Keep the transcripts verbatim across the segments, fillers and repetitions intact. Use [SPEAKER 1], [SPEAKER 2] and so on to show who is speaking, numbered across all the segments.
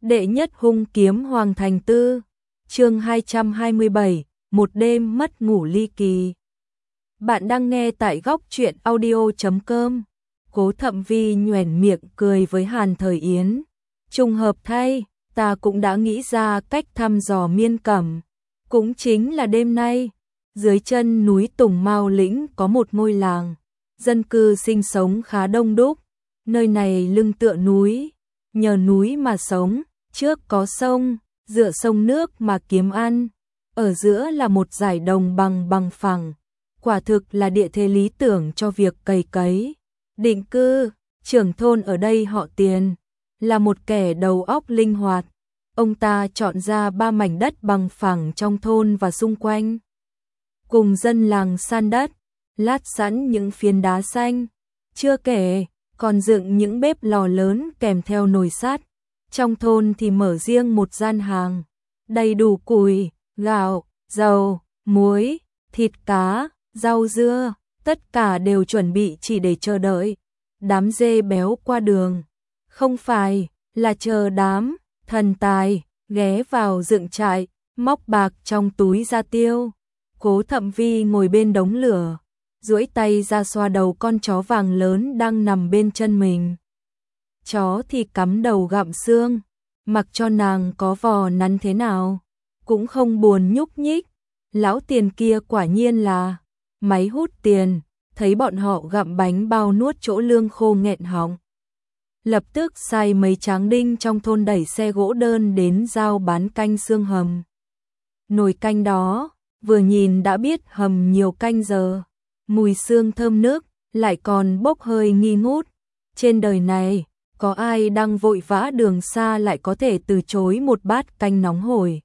[SPEAKER 1] Đệ nhất hung kiếm Hoàng Thành Tư, chương hai trăm hai mươi bảy, một đêm mất ngủ ly kỳ. Bạn đang nghe tại góc truyện audio chấm com. Cố Thậm Vi nhoẻn miệng cười với Hàn Thời Yến. Trùng hợp thay, ta cũng đã nghĩ ra cách thăm dò Miên Cẩm. Cũng chính là đêm nay, dưới chân núi Tùng Mao Lĩnh có một ngôi làng, dân cư sinh sống khá đông đúc. Nơi này lưng tựa núi, nhờ núi mà sống, trước có sông, dựa sông nước mà kiếm ăn, ở giữa là một dải đồng bằng bằng phẳng, quả thực là địa thế lý tưởng cho việc cày cấy, định cư. Trưởng thôn ở đây họ Tiền, là một kẻ đầu óc linh hoạt. Ông ta chọn ra ba mảnh đất bằng phẳng trong thôn và xung quanh, cùng dân làng san đất, lát sẵn những phiến đá xanh, chưa kể còn dựng những bếp lò lớn kèm theo nồi sắt. Trong thôn thì mở riêng một gian hàng, đầy đủ củi, gạo, dầu, muối, thịt cá, rau dưa, tất cả đều chuẩn bị chỉ để chờ đợi đám dê béo qua đường. Không phải là chờ đám thần tài ghé vào dựng trại, móc bạc trong túi ra tiêu. Cố Thậm Vi ngồi bên đống lửa, duỗi tay ra xoa đầu con chó vàng lớn đang nằm bên chân mình. Chó thì cắm đầu gặm xương, mặc cho nàng có vò nắn thế nào, cũng không buồn nhúc nhích. Lão Tiền kia quả nhiên là máy hút tiền, thấy bọn họ gặm bánh bao nuốt chỗ lương khô nghẹn họng. Lập tức sai mấy tráng đinh trong thôn đẩy xe gỗ đơn đến giao bán canh xương hầm. Nồi canh đó, vừa nhìn đã biết hầm nhiều canh giờ, mùi xương thơm nước, lại còn bốc hơi nghi ngút. Trên đời này, có ai đang vội vã đường xa lại có thể từ chối một bát canh nóng hổi.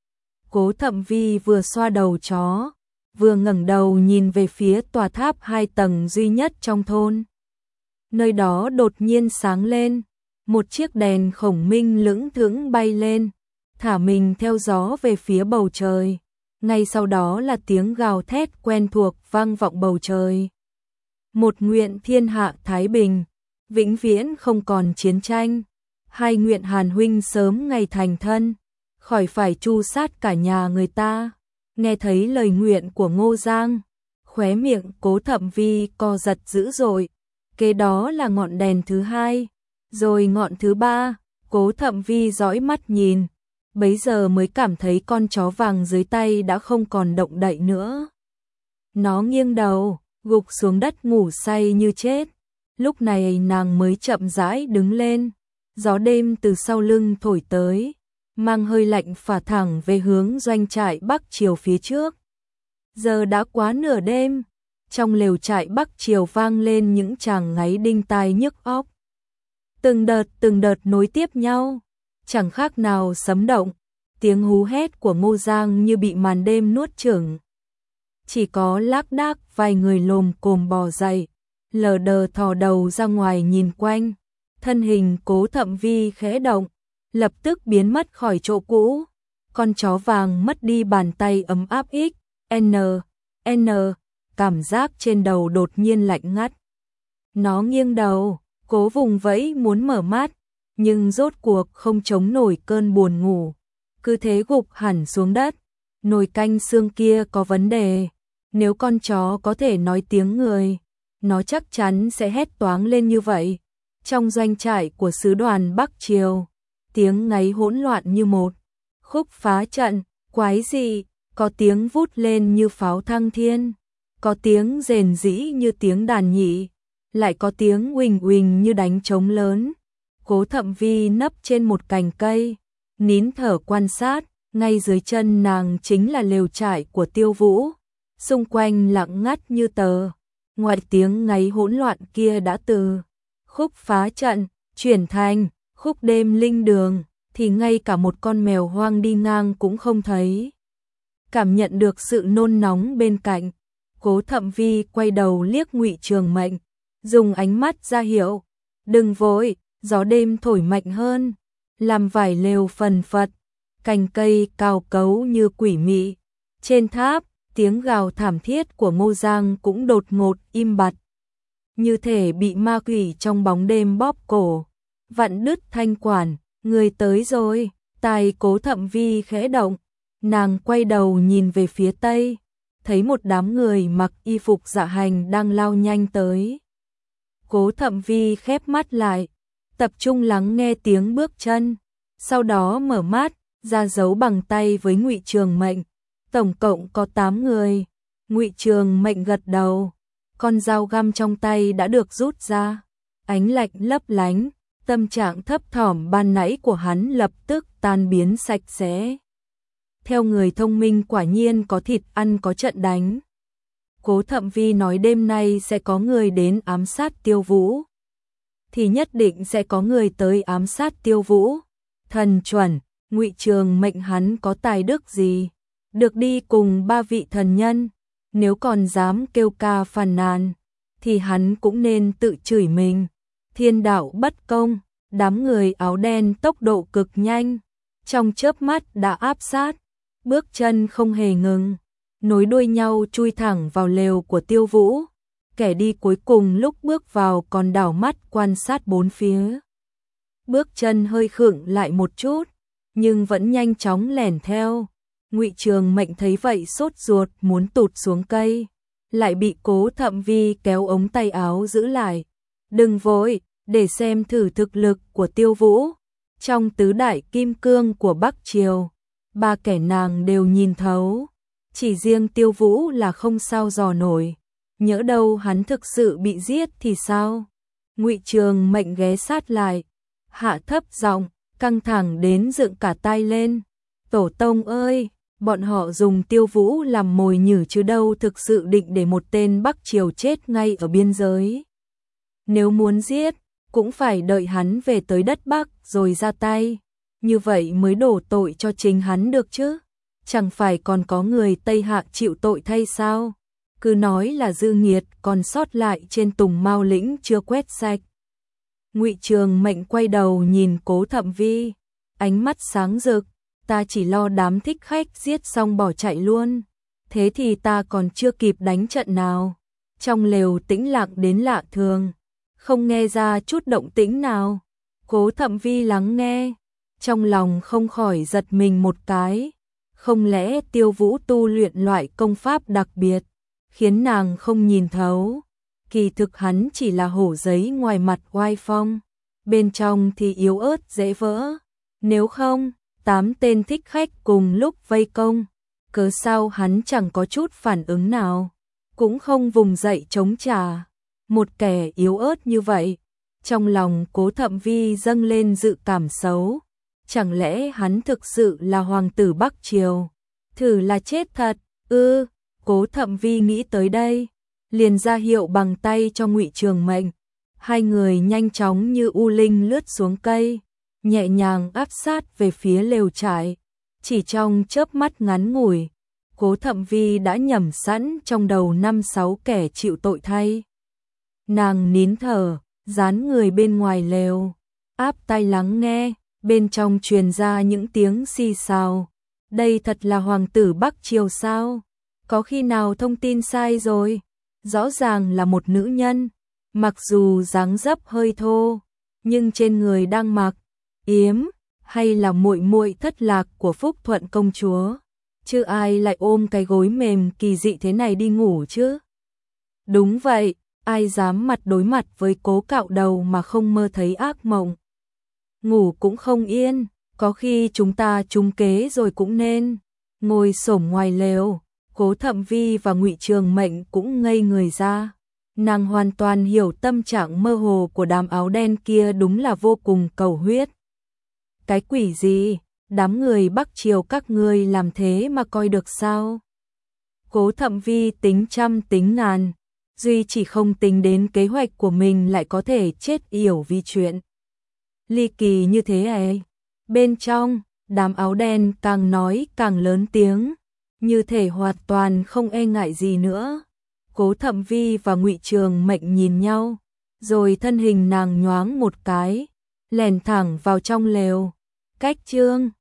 [SPEAKER 1] Cố Thậm Vi vừa xoa đầu chó, vừa ngẩng đầu nhìn về phía tòa tháp hai tầng duy nhất trong thôn. Nơi đó đột nhiên sáng lên, một chiếc đèn khổng minh lững thững bay lên, thả mình theo gió về phía bầu trời. Ngay sau đó là tiếng gào thét quen thuộc vang vọng bầu trời. Một nguyện thiên hạ thái bình, vĩnh viễn không còn chiến tranh. Hai nguyện Hàn huynh sớm ngày thành thân, khỏi phải tru sát cả nhà người ta. Nghe thấy lời nguyện của Ngô Giang, khóe miệng Cố Thậm Vi co giật dữ dội. Kế đó là ngọn đèn thứ hai, rồi ngọn thứ ba. Cố Thậm Vi dõi mắt nhìn, bấy giờ mới cảm thấy con chó vàng dưới tay đã không còn động đậy nữa. Nó nghiêng đầu, gục xuống đất ngủ say như chết. Lúc này nàng mới chậm rãi đứng lên, gió đêm từ sau lưng thổi tới, mang hơi lạnh phả thẳng về hướng doanh trại Bắc Triều phía trước. Giờ đã quá nửa đêm, trong lều trại Bắc Triều vang lên những tràng ngáy đinh tai nhức óc. Từng đợt từng đợt nối tiếp nhau, chẳng khác nào sấm động. Tiếng hú hét của Ngô Giang như bị màn đêm nuốt chửng. Chỉ có lác đác vài người lồm cồm bò dậy, lờ đờ thò đầu ra ngoài nhìn quanh. Thân hình Cố Thậm Vi khẽ động, lập tức biến mất khỏi chỗ cũ. Con chó vàng mất đi bàn tay ấm áp x, n, n, cảm giác trên đầu đột nhiên lạnh ngắt. Nó nghiêng đầu, cố vùng vẫy muốn mở mắt, nhưng rốt cuộc không chống nổi cơn buồn ngủ, cứ thế gục hẳn xuống đất. Nồi canh xương kia có vấn đề, nếu con chó có thể nói tiếng người, nó chắc chắn sẽ hét toáng lên như vậy. Trong doanh trại của sứ đoàn Bắc Triều, tiếng ngáy hỗn loạn như một khúc phá trận, quái dị, có tiếng vút lên như pháo thăng thiên, có tiếng rền rĩ như tiếng đàn nhị, lại có tiếng uỳnh uỳnh như đánh trống lớn. Cố Thậm Vi nấp trên một cành cây, nín thở quan sát. Ngay dưới chân nàng chính là lều trại của Tiêu Vũ, xung quanh lặng ngắt như tờ. Ngoài tiếng ngáy hỗn loạn kia đã từ khúc phá trận chuyển thành khúc đêm linh đường, thì ngay cả một con mèo hoang đi ngang cũng không thấy. Cảm nhận được sự nôn nóng bên cạnh, Cố Thậm Vi quay đầu liếc Ngụy Trường Mệnh, dùng ánh mắt ra hiệu, đừng vội. Gió đêm thổi mạnh hơn, làm vải lều phần phật, cành cây cao cấu như quỷ mị. Trên tháp, tiếng gào thảm thiết của Ngô Giang cũng đột ngột im bặt, như thể bị ma quỷ trong bóng đêm bóp cổ, vặn đứt thanh quản. Người tới rồi, tai Cố Thậm Vi khẽ động, nàng quay đầu nhìn về phía tây, thấy một đám người mặc y phục dạ hành đang lao nhanh tới. Cố Thậm Vi khép mắt lại, tập trung lắng nghe tiếng bước chân, sau đó mở mắt, ra dấu bằng tay với Ngụy Trường Mệnh. Tổng cộng có tám người. Ngụy Trường Mệnh gật đầu, con dao găm trong tay đã được rút ra, ánh lạnh lấp lánh, tâm trạng thấp thỏm ban nãy của hắn lập tức tan biến sạch sẽ. Theo người thông minh quả nhiên có thịt ăn có trận đánh. Cố Thậm Vi nói đêm nay sẽ có người đến ám sát Tiêu Vũ. Thì nhất định sẽ có người tới ám sát Tiêu Vũ. Thần chuẩn, Ngụy Trường Mệnh hắn có tài đức gì? Được đi cùng ba vị thần nhân. Nếu còn dám kêu ca phàn nàn, thì hắn cũng nên tự chửi mình. Thiên đạo bất công, đám người áo đen tốc độ cực nhanh. Trong chớp mắt đã áp sát, bước chân không hề ngừng, nối đuôi nhau chui thẳng vào lều của Tiêu Vũ. Kẻ đi cuối cùng lúc bước vào còn đảo mắt quan sát bốn phía. Bước chân hơi khựng lại một chút, nhưng vẫn nhanh chóng lẻn theo. Ngụy Trường Mệnh thấy vậy sốt ruột muốn tụt xuống cây, lại bị Cố Thậm Vi kéo ống tay áo giữ lại. Đừng vội, để xem thử thực lực của Tiêu Vũ. Trong tứ đại kim cương của Bắc Triều, ba kẻ nàng đều nhìn thấu. Chỉ riêng Tiêu Vũ là không sao dò nổi. Nhỡ đâu hắn thực sự bị giết thì sao? Ngụy Trường Mệnh ghé sát lại, hạ thấp giọng, căng thẳng đến dựng cả tai lên. Tổ tông ơi, bọn họ dùng Tiêu Vũ làm mồi nhử chứ đâu thực sự định để một tên Bắc Triều chết ngay ở biên giới. Nếu muốn giết, cũng phải đợi hắn về tới đất Bắc rồi ra tay, như vậy mới đổ tội cho chính hắn được chứ. Chẳng phải còn có người Tây Hạ chịu tội thay sao? Cứ nói là dư nghiệt còn sót lại trên Tùng Mao lĩnh chưa quét sạch. Ngụy Trường Mệnh quay đầu nhìn Cố Thậm Vi, ánh mắt sáng rực. Ta chỉ lo đám thích khách giết xong bỏ chạy luôn. Thế thì ta còn chưa kịp đánh trận nào. Trong lều tĩnh lặng đến lạ thường, không nghe ra chút động tĩnh nào. Cố Thậm Vi lắng nghe, trong lòng không khỏi giật mình một cái. Không lẽ Tiêu Vũ tu luyện loại công pháp đặc biệt, khiến nàng không nhìn thấu? Kỳ thực hắn chỉ là hổ giấy ngoài mặt oai phong, bên trong thì yếu ớt dễ vỡ. Nếu không, tám tên thích khách cùng lúc vây công, cớ sao hắn chẳng có chút phản ứng nào, cũng không vùng dậy chống trả. Một kẻ yếu ớt như vậy, trong lòng Cố Thậm Vi dâng lên dự cảm xấu. Chẳng lẽ hắn thực sự là hoàng tử Bắc Triều? Thử là chết thật, ư? Cố Thậm Vi nghĩ tới đây, liền ra hiệu bằng tay cho Ngụy Trường Mệnh. Hai người nhanh chóng như u linh lướt xuống cây, nhẹ nhàng áp sát về phía lều trại. Chỉ trong chớp mắt ngắn ngủi, Cố Thậm Vi đã nhẩm sẵn trong đầu năm sáu kẻ chịu tội thay. Nàng nín thở, dán người bên ngoài lều, áp tai lắng nghe, bên trong truyền ra những tiếng xì xào. Đây thật là hoàng tử Bắc Triều sao? Có khi nào thông tin sai rồi? Rõ ràng là một nữ nhân, mặc dù dáng dấp hơi thô, nhưng trên người đang mặc yếm, hay là muội muội thất lạc của Phúc Thuận công chúa? Chứ ai lại ôm cái gối mềm kỳ dị thế này đi ngủ chứ? Đúng vậy, ai dám mặt đối mặt với Cố Cạo Đầu mà không mơ thấy ác mộng. Ngủ cũng không yên, có khi chúng ta trúng kế rồi cũng nên. Ngồi xổm ngoài lều, Cố Thậm Vi và Ngụy Trường Mệnh cũng ngây người ra. Nàng hoàn toàn hiểu tâm trạng mơ hồ của đám áo đen kia, đúng là vô cùng cầu huyết. Cái quỷ gì, đám người Bắc Triều các ngươi làm thế mà coi được sao? Cố Thậm Vi tính trăm tính ngàn, duy chỉ không tính đến kế hoạch của mình lại có thể chết yểu vì chuyện ly kỳ như thế ấy. Bên trong, đám áo đen càng nói càng lớn tiếng, như thể hoàn toàn không e ngại gì nữa. Cố Thậm Vi và Ngụy Trường Mệnh nhìn nhau, rồi thân hình nàng nhoáng một cái, lèn thẳng vào trong lều. Cách chương